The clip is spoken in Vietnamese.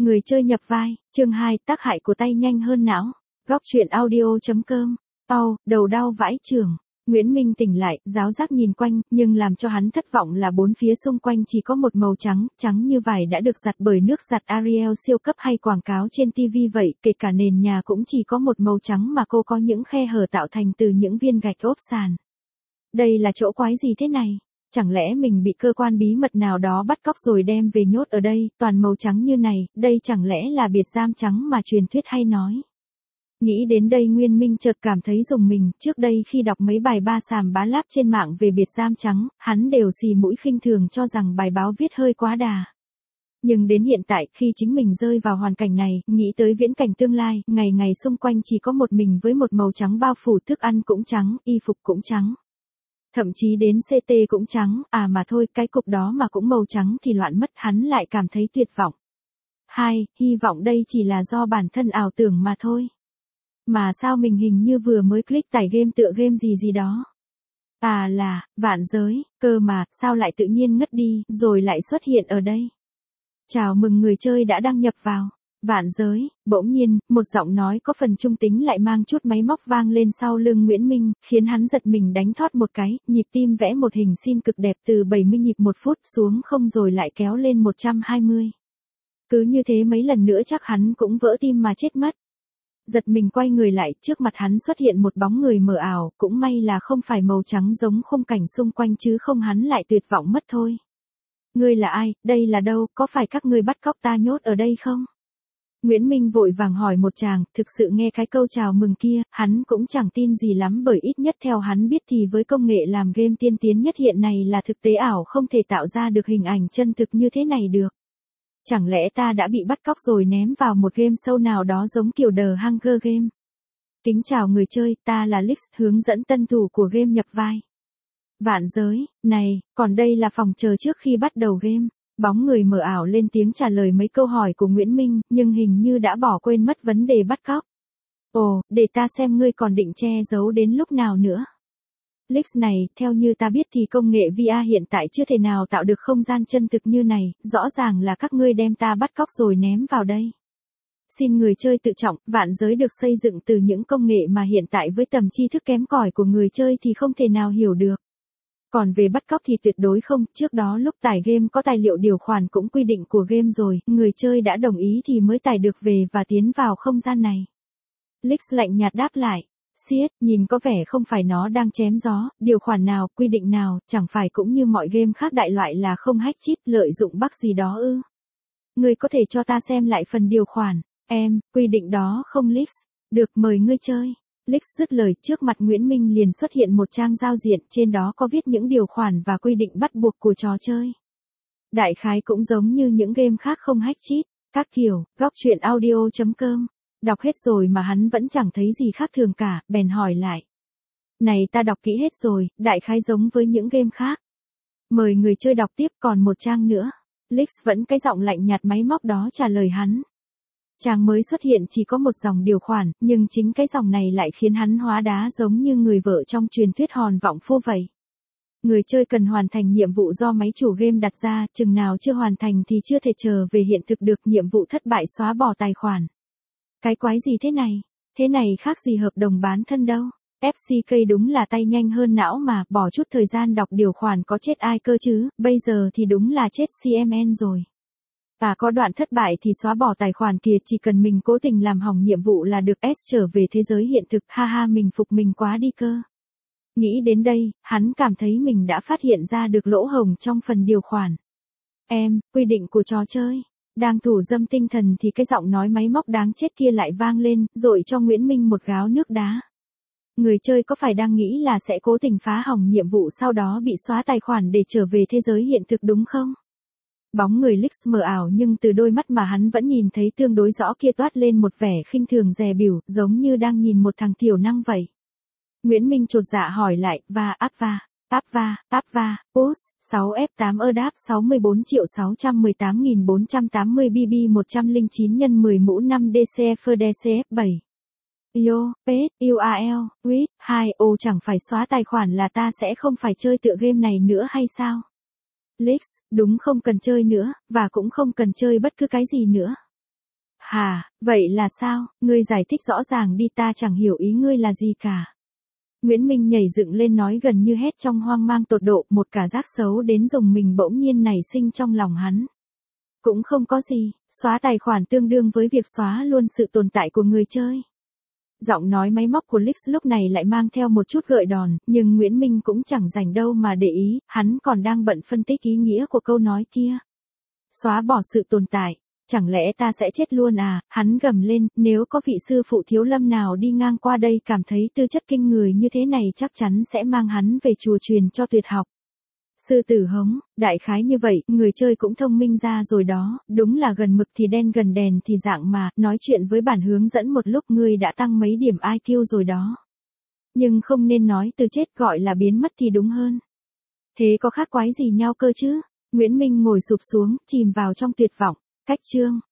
Người chơi nhập vai, chương 2, tác hại của tay nhanh hơn não. Góc truyện audio.com. Đầu đau vãi chưởng. Nguyễn Minh tỉnh lại, ráo rác nhìn quanh, nhưng làm cho hắn thất vọng là bốn phía xung quanh chỉ có một màu trắng, trắng như vải đã được giặt bởi nước giặt Ariel siêu cấp hay quảng cáo trên TV vậy, kể cả nền nhà cũng chỉ có một màu trắng mà cô có những khe hở tạo thành từ những viên gạch ốp sàn. Đây là chỗ quái gì thế này? Chẳng lẽ mình bị cơ quan bí mật nào đó bắt cóc rồi đem về nhốt ở đây, toàn màu trắng như này, đây chẳng lẽ là biệt giam trắng mà truyền thuyết hay nói. Nghĩ đến đây Nguyên Minh chợt cảm thấy rùng mình, trước đây khi đọc mấy bài ba xàm bá láp trên mạng về biệt giam trắng, hắn đều xì mũi khinh thường cho rằng bài báo viết hơi quá đà. Nhưng đến hiện tại khi chính mình rơi vào hoàn cảnh này, nghĩ tới viễn cảnh tương lai, ngày ngày xung quanh chỉ có một mình với một màu trắng bao phủ, thức ăn cũng trắng, y phục cũng trắng. Thậm chí đến CT cũng trắng, mà thôi, cái cục đó mà cũng màu trắng thì loạn mất, hắn lại cảm thấy tuyệt vọng. Hy vọng đây chỉ là do bản thân ảo tưởng mà thôi. Mà sao mình hình như vừa mới click tải game tựa game gì đó. Là, vạn giới, cơ mà, sao lại tự nhiên ngất đi, rồi lại xuất hiện ở đây. Chào mừng người chơi đã đăng nhập vào. Vạn giới, bỗng nhiên, một giọng nói có phần trung tính lại mang chút máy móc vang lên sau lưng Nguyễn Minh, khiến hắn giật mình đánh thót một cái, nhịp tim vẽ một hình sin cực đẹp từ 70 nhịp một phút xuống không rồi lại kéo lên 120. Cứ như thế mấy lần nữa chắc hắn cũng vỡ tim mà chết mất. Giật mình quay người lại, trước mặt hắn xuất hiện một bóng người mờ ảo, cũng may là không phải màu trắng giống khung cảnh xung quanh chứ không hắn lại tuyệt vọng mất thôi. Ngươi là ai, đây là đâu, có phải các ngươi bắt cóc ta nhốt ở đây không? Nguyễn Minh vội vàng hỏi một chàng, thực sự nghe cái câu chào mừng kia, hắn cũng chẳng tin gì lắm bởi ít nhất theo hắn biết thì với công nghệ làm game tiên tiến nhất hiện nay là thực tế ảo không thể tạo ra được hình ảnh chân thực như thế này được. Chẳng lẽ ta đã bị bắt cóc rồi ném vào một game show nào đó giống kiểu The Hunger Game? Kính chào người chơi, ta là Lix, hướng dẫn tân thủ của game nhập vai. Vạn giới, này, còn đây là phòng chờ trước khi bắt đầu game. Bóng người mờ ảo lên tiếng trả lời mấy câu hỏi của Nguyễn Minh, nhưng hình như đã bỏ quên mất vấn đề bắt cóc. Ồ, để ta xem ngươi còn định che giấu đến lúc nào nữa. Lix này, theo như ta biết thì công nghệ VR hiện tại chưa thể nào tạo được không gian chân thực như này, rõ ràng là các ngươi đem ta bắt cóc rồi ném vào đây. Xin người chơi tự trọng, vạn giới được xây dựng từ những công nghệ mà hiện tại với tầm tri thức kém cỏi của người chơi thì không thể nào hiểu được. Còn về bắt cóc thì tuyệt đối không, trước đó lúc tải game có tài liệu điều khoản cũng quy định của game rồi, người chơi đã đồng ý thì mới tải được về và tiến vào không gian này. Lix lạnh nhạt đáp lại. Siết, nhìn có vẻ không phải nó đang chém gió, điều khoản nào, quy định nào, chẳng phải cũng như mọi game khác đại loại là không hack cheat, lợi dụng bug gì đó ư. Ngươi có thể cho ta xem lại phần điều khoản, quy định đó không Lix, được mời ngươi chơi. Lix dứt lời, trước mặt Nguyễn Minh liền xuất hiện một trang giao diện, trên đó có viết những điều khoản và quy định bắt buộc của trò chơi. Đại khái cũng giống như những game khác không hack cheat, các kiểu, góc truyện audio.com. Đọc hết rồi mà hắn vẫn chẳng thấy gì khác thường cả, bèn hỏi lại. Này ta đọc kỹ hết rồi, đại khái giống với những game khác. Mời người chơi đọc tiếp còn một trang nữa. Lix vẫn cái giọng lạnh nhạt máy móc đó trả lời hắn. Trang mới xuất hiện chỉ có một dòng điều khoản, nhưng chính cái dòng này lại khiến hắn hóa đá giống như người vợ trong truyền thuyết hòn vọng phu vậy. Người chơi cần hoàn thành nhiệm vụ do máy chủ game đặt ra, chừng nào chưa hoàn thành thì chưa thể trở về hiện thực được, nhiệm vụ thất bại xóa bỏ tài khoản. Cái quái gì thế này? Thế này khác gì hợp đồng bán thân đâu. FCK đúng là tay nhanh hơn não mà, bỏ chút thời gian đọc điều khoản có chết ai cơ chứ, bây giờ thì đúng là chết CMN rồi. Và có đoạn thất bại thì xóa bỏ tài khoản kìa, chỉ cần mình cố tình làm hỏng nhiệm vụ là được trở về thế giới hiện thực, mình phục mình quá đi cơ. Nghĩ đến đây, hắn cảm thấy mình đã phát hiện ra được lỗ hổng trong phần điều khoản. Quy định của trò chơi. Đang thủ dâm tinh thần thì cái giọng nói máy móc đáng chết kia lại vang lên, dội cho Nguyễn Minh một gáo nước đá. Người chơi có phải đang nghĩ là sẽ cố tình phá hỏng nhiệm vụ sau đó bị xóa tài khoản để trở về thế giới hiện thực đúng không? Bóng người Lix mờ ảo nhưng từ đôi mắt mà hắn vẫn nhìn thấy tương đối rõ kia toát lên một vẻ khinh thường dè bỉu, giống như đang nhìn một thằng thiểu năng vậy. Nguyễn Minh chột dạ hỏi lại, Apva, Us, 6F8 EDAP 64.618.480 BB 109 x 10 mũ 5 DCF DCF 7. Yo, Pet, URL, Wit, 2, chẳng phải xóa tài khoản là ta sẽ không phải chơi tựa game này nữa hay sao? Lix, đúng không cần chơi nữa, và cũng không cần chơi bất cứ cái gì nữa. Hả, vậy là sao, ngươi giải thích rõ ràng đi, ta chẳng hiểu ý ngươi là gì cả. Nguyễn Minh nhảy dựng lên nói gần như hét trong hoang mang tột độ, một cả giác xấu đến dùng mình bỗng nhiên nảy sinh trong lòng hắn. Cũng không có gì, xóa tài khoản tương đương với việc xóa luôn sự tồn tại của người chơi. Giọng nói máy móc của Lix lúc này lại mang theo một chút gợi đòn, nhưng Nguyễn Minh cũng chẳng rảnh đâu mà để ý, hắn còn đang bận phân tích ý nghĩa của câu nói kia. Xóa bỏ sự tồn tại, chẳng lẽ ta sẽ chết luôn à, hắn gầm lên, nếu có vị sư phụ thiếu lâm nào đi ngang qua đây cảm thấy tư chất kinh người như thế này chắc chắn sẽ mang hắn về chùa truyền cho tuyệt học. Sư tử hống, đại khái như vậy, người chơi cũng thông minh ra rồi đó, đúng là gần mực thì đen gần đèn thì dạng mà, nói chuyện với bản hướng dẫn một lúc ngươi đã tăng mấy điểm IQ rồi đó. Nhưng không nên nói từ chết gọi là biến mất thì đúng hơn. Thế có khác quái gì nhau cơ chứ? Nguyễn Minh ngồi sụp xuống, chìm vào trong tuyệt vọng. Cách chương